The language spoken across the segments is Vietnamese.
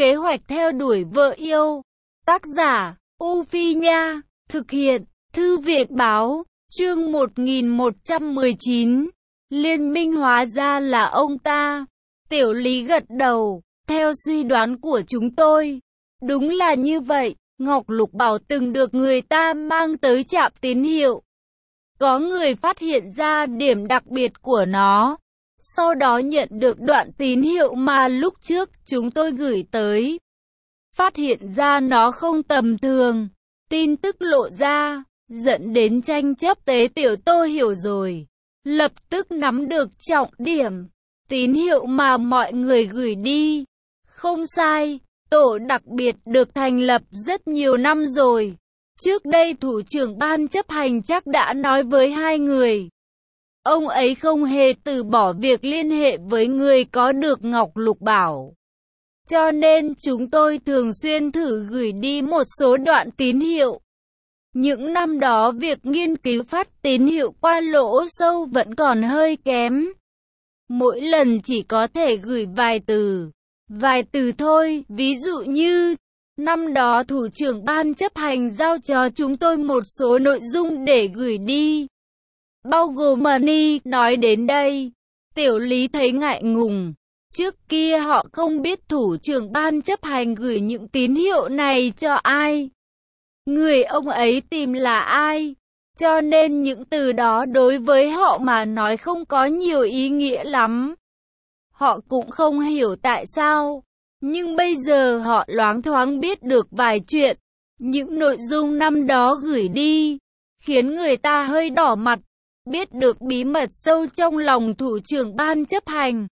Kế hoạch theo đuổi vợ yêu. Tác giả, U Phi Nha. Thực hiện, Thư viện Báo. Chương 1119. Liên minh hóa ra là ông ta. Tiểu Lý gật đầu. Theo suy đoán của chúng tôi, đúng là như vậy. Ngọc Lục Bảo từng được người ta mang tới trạm tín hiệu. Có người phát hiện ra điểm đặc biệt của nó. Sau đó nhận được đoạn tín hiệu mà lúc trước chúng tôi gửi tới. Phát hiện ra nó không tầm thường. Tin tức lộ ra, dẫn đến tranh chấp. Tế Tiểu Tô hiểu rồi. Lập tức nắm được trọng điểm. Tín hiệu mà mọi người gửi đi. Không sai, tổ đặc biệt được thành lập rất nhiều năm rồi. Trước đây thủ trưởng ban chấp hành chắc đã nói với hai người. Ông ấy không hề từ bỏ việc liên hệ với người có được Ngọc Lục Bảo. Cho nên chúng tôi thường xuyên thử gửi đi một số đoạn tín hiệu. Những năm đó việc nghiên cứu phát tín hiệu qua lỗ sâu vẫn còn hơi kém. Mỗi lần chỉ có thể gửi vài từ thôi. Ví dụ như, năm đó thủ trưởng ban chấp hành giao cho chúng tôi một số nội dung để gửi đi. Bao gồm money. Nói đến đây, Tiểu Lý thấy ngại ngùng. Trước kia họ không biết thủ trưởng ban chấp hành gửi những tín hiệu này cho ai. Người ông ấy tìm là ai. Cho nên những từ đó đối với họ mà nói không có nhiều ý nghĩa lắm. Họ cũng không hiểu tại sao. Nhưng bây giờ họ loáng thoáng biết được vài chuyện. Những nội dung năm đó gửi đi, khiến người ta hơi đỏ mặt. Biết được bí mật sâu trong lòng thủ trưởng ban chấp hành.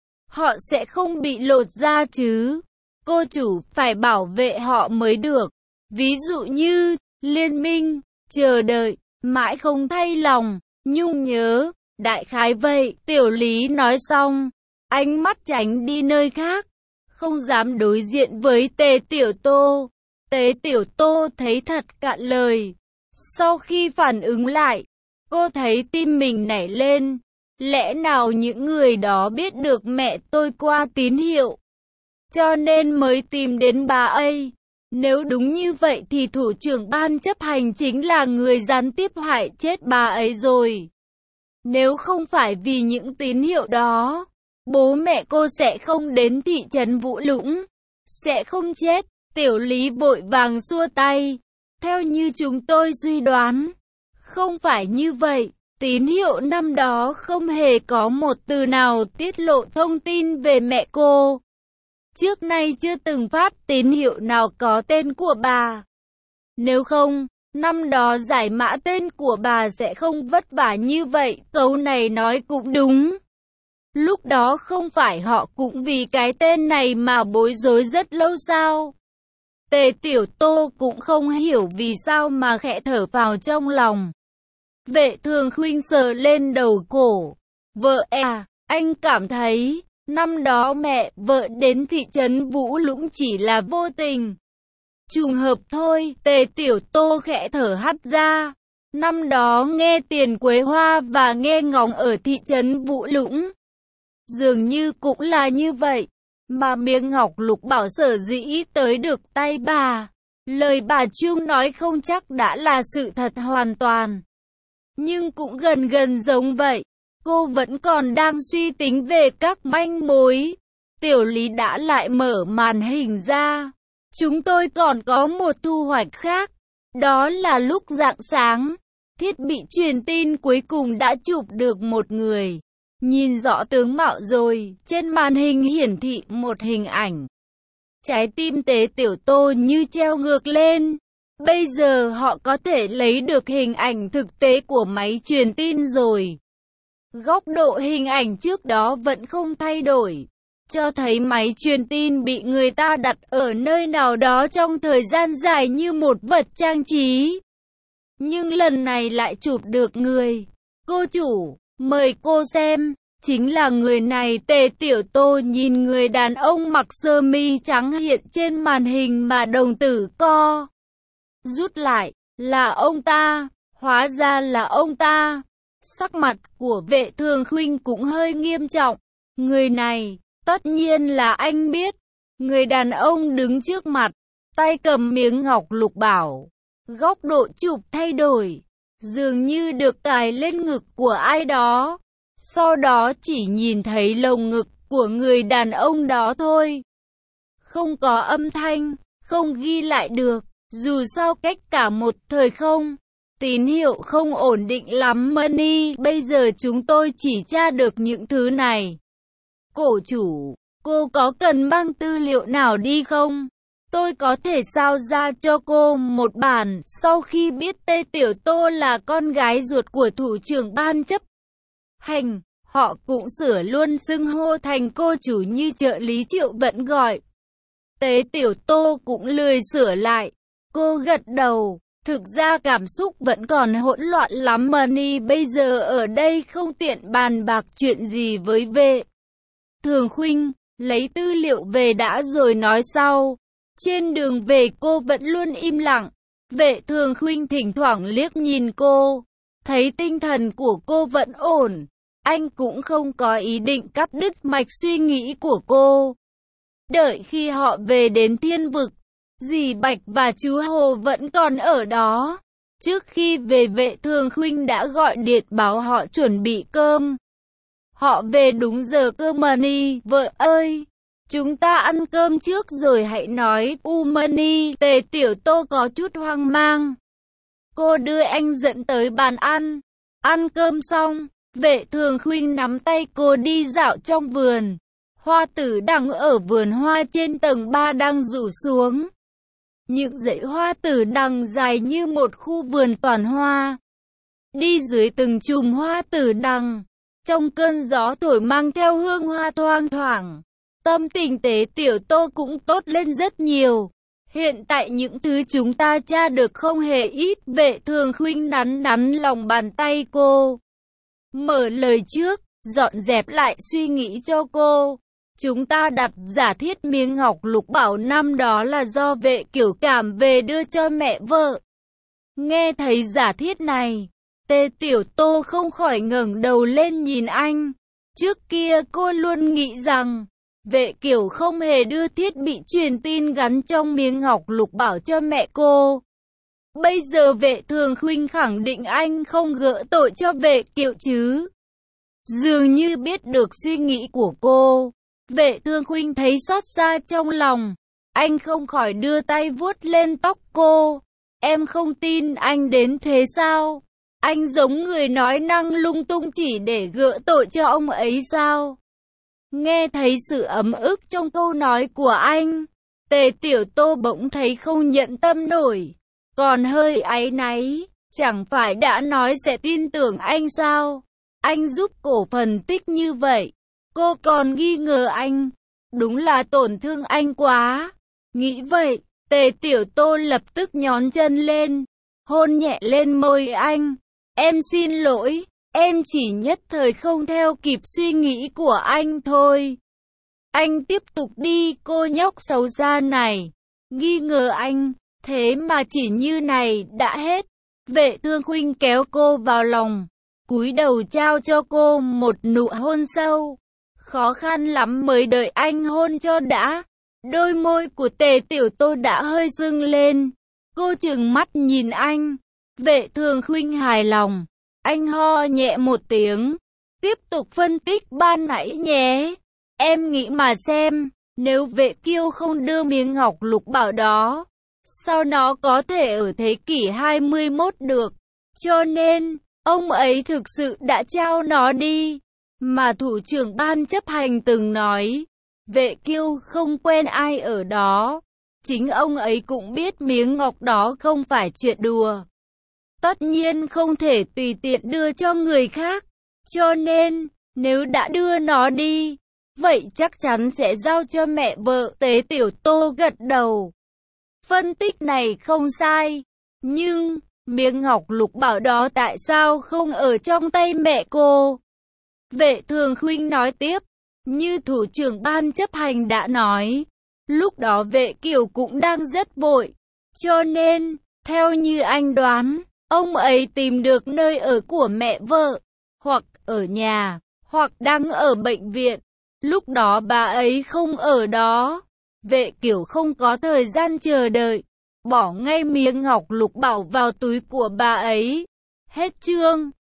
Họ sẽ không bị lột ra chứ. Cô chủ phải bảo vệ họ mới được. Ví dụ như, liên minh, chờ đợi, mãi không thay lòng, nhung nhớ. Đại khái vậy. Tiểu Lý nói xong, ánh mắt tránh đi nơi khác. Không dám đối diện với Tế Tiểu Tô. Tế Tiểu Tô thấy thật cạn lời. Sau khi phản ứng lại, cô thấy tim mình nảy lên. Lẽ nào những người đó biết được mẹ tôi qua tín hiệu, cho nên mới tìm đến bà ấy? Nếu đúng như vậy thì thủ trưởng ban chấp hành chính là người gián tiếp hại chết bà ấy rồi. Nếu không phải vì những tín hiệu đó, bố mẹ cô sẽ không đến thị trấn Vũ Lũng, sẽ không chết. Tiểu Lý vội vàng xua tay. Theo như chúng tôi suy đoán, không phải như vậy. Tín hiệu năm đó không hề có một từ nào tiết lộ thông tin về mẹ cô. Trước nay chưa từng phát tín hiệu nào có tên của bà. Nếu không, năm đó giải mã tên của bà sẽ không vất vả như vậy. Câu này nói cũng đúng. Lúc đó không phải họ cũng vì cái tên này mà bối rối rất lâu sao? Tế Tiểu Tô cũng không hiểu vì sao mà khẽ thở vào trong lòng. Vệ Thường Khuynh sờ lên đầu cổ. Vợ à, anh cảm thấy, năm đó mẹ vợ đến thị trấn Vũ Lũng chỉ là vô tình. Trùng hợp thôi. Tế Tiểu Tô khẽ thở hắt ra. Năm đó nghe Tiền Quế Hoa và nghe ngóng ở thị trấn Vũ Lũng. Dường như cũng là như vậy. Mà miếng Ngọc Lục Bảo sở dĩ tới được tay bà. Lời bà Trương nói không chắc đã là sự thật hoàn toàn. Nhưng cũng gần giống vậy. Cô vẫn còn đang suy tính về các manh mối. Tiểu Lý đã lại mở màn hình ra. Chúng tôi còn có một thu hoạch khác. Đó là lúc rạng sáng, thiết bị truyền tin cuối cùng đã chụp được một người. Nhìn rõ tướng mạo rồi, trên màn hình hiển thị một hình ảnh. Trái tim Tế Tiểu Tô như treo ngược lên. Bây giờ họ có thể lấy được hình ảnh thực tế của máy truyền tin rồi. Góc độ hình ảnh trước đó vẫn không thay đổi, cho thấy máy truyền tin bị người ta đặt ở nơi nào đó trong thời gian dài như một vật trang trí. Nhưng lần này lại chụp được người. Cô chủ, mời cô xem, chính là người này. Tế Tiểu Tô nhìn người đàn ông mặc sơ mi trắng hiện trên màn hình mà đồng tử co rút lại. Là ông ta, hóa ra là ông ta. Sắc mặt của Vệ Thường Khuynh cũng hơi nghiêm trọng. Người này, tất nhiên là anh biết. Người đàn ông đứng trước mặt, tay cầm miếng ngọc lục bảo. Góc độ chụp thay đổi, dường như được cài lên ngực của ai đó. Sau đó chỉ nhìn thấy lồng ngực của người đàn ông đó thôi. Không có âm thanh, không ghi lại được, dù sao cách cả một thời không. Tín hiệu không ổn định lắm Money, bây giờ chúng tôi chỉ tra được những thứ này. Cổ chủ, cô có cần mang tư liệu nào đi không? Tôi có thể sao ra cho cô một bản. Sau khi biết Tê Tiểu Tô là con gái ruột của thủ trưởng ban chấp hành, họ cũng sửa luôn xưng hô thành cô chủ như trợ lý Triệu vẫn gọi. Tê Tiểu Tô cũng lười sửa lại. Cô gật đầu. Thực ra cảm xúc vẫn còn hỗn loạn lắm Money, bây giờ ở đây không tiện bàn bạc chuyện gì với Vệ Thường Khuynh, lấy tư liệu về đã rồi nói sau. Trên đường về cô vẫn luôn im lặng. Vệ Thường Khuynh thỉnh thoảng liếc nhìn cô, thấy tinh thần của cô vẫn ổn. Anh cũng không có ý định cắt đứt mạch suy nghĩ của cô. Đợi khi họ về đến Thiên Vực, dì Bạch và chú Hồ vẫn còn ở đó. Trước khi về Vệ Thường Khuynh đã gọi điện báo họ chuẩn bị cơm. Họ về đúng giờ cơm Money, vợ ơi. Chúng ta ăn cơm trước rồi hãy nói. Money, Tề Tiểu Tô có chút hoang mang. Cô đưa anh dẫn tới bàn ăn. Ăn cơm xong, Vệ Thường Khuynh nắm tay cô đi dạo trong vườn. Hoa tử đằng ở vườn hoa trên tầng 3 đang rủ xuống. Những dãy hoa tử đằng dài như một khu vườn toàn hoa. Đi dưới từng chùm hoa tử đằng, trong cơn gió thổi mang theo hương hoa thoang thoảng, tâm tình Tế Tiểu Tô cũng tốt lên rất nhiều. Hiện tại những thứ chúng ta tra được không hề ít. Vệ Thường Khuynh nắn nắn lòng bàn tay cô, mở lời trước, dọn dẹp lại suy nghĩ cho cô. Chúng ta đặt giả thiết miếng ngọc lục bảo năm đó là do Vệ Kiểu Cảm về đưa cho mẹ vợ. Nghe thấy giả thiết này, Tê Tiểu Tô không khỏi ngẩng đầu lên nhìn anh. Trước kia cô luôn nghĩ rằng Vệ Kiểu không hề đưa thiết bị truyền tin gắn trong miếng ngọc lục bảo cho mẹ cô. Bây giờ Vệ Thường Khuynh khẳng định anh không gỡ tội cho Vệ Kiểu chứ. Dường như biết được suy nghĩ của cô, Vệ Thường Khuynh thấy xót xa trong lòng. Anh không khỏi đưa tay vuốt lên tóc cô. Em không tin anh đến thế sao? Anh giống người nói năng lung tung chỉ để gỡ tội cho ông ấy sao? Nghe thấy sự ấm ức trong câu nói của anh, Tề Tiểu Tô bỗng thấy không nhận tâm nổi, còn hơi áy náy. Chẳng phải đã nói sẽ tin tưởng anh sao? Anh giúp cổ phân tích như vậy, cô còn nghi ngờ anh. Đúng là tổn thương anh quá. Nghĩ vậy, Tề Tiểu Tô lập tức nhón chân lên, hôn nhẹ lên môi anh. Em xin lỗi, em chỉ nhất thời không theo kịp suy nghĩ của anh thôi. Anh tiếp tục đi, cô nhóc xấu xa này. Nghi ngờ anh, thế mà chỉ như này đã hết. Vệ Thường Khuynh kéo cô vào lòng, cúi đầu trao cho cô một nụ hôn sâu. Khó khăn lắm mới đợi anh hôn cho đã. Đôi môi của Tề Tiểu Tô đã hơi sưng lên. Cô trừng mắt nhìn anh. Vệ Thường Khuynh hài lòng. Anh ho nhẹ một tiếng. Tiếp tục phân tích ban nãy nhé. Em nghĩ mà xem, nếu Vệ Kiêu không đưa miếng ngọc lục bảo đó, sao nó có thể ở thế kỷ 21 được? Cho nên, ông ấy thực sự đã trao nó đi. Mà thủ trưởng ban chấp hành từng nói, Vệ Kiêu không quen ai ở đó. Chính ông ấy cũng biết miếng ngọc đó không phải chuyện đùa. Tất nhiên không thể tùy tiện đưa cho người khác. Cho nên, nếu đã đưa nó đi, vậy chắc chắn sẽ giao cho mẹ vợ. Tế Tiểu Tô gật đầu. Phân tích này không sai. Nhưng, miếng ngọc lục bảo đó tại sao không ở trong tay mẹ cô? Vệ Thường Khuynh nói tiếp. Như thủ trưởng ban chấp hành đã nói, lúc đó Vệ Kiều cũng đang rất vội. Cho nên, theo như anh đoán, ông ấy tìm được nơi ở của mẹ vợ, hoặc ở nhà, hoặc đang ở bệnh viện. Lúc đó bà ấy không ở đó. Vệ Kiểu không có thời gian chờ đợi, bỏ ngay miếng ngọc lục bảo vào túi của bà ấy. Hết chương.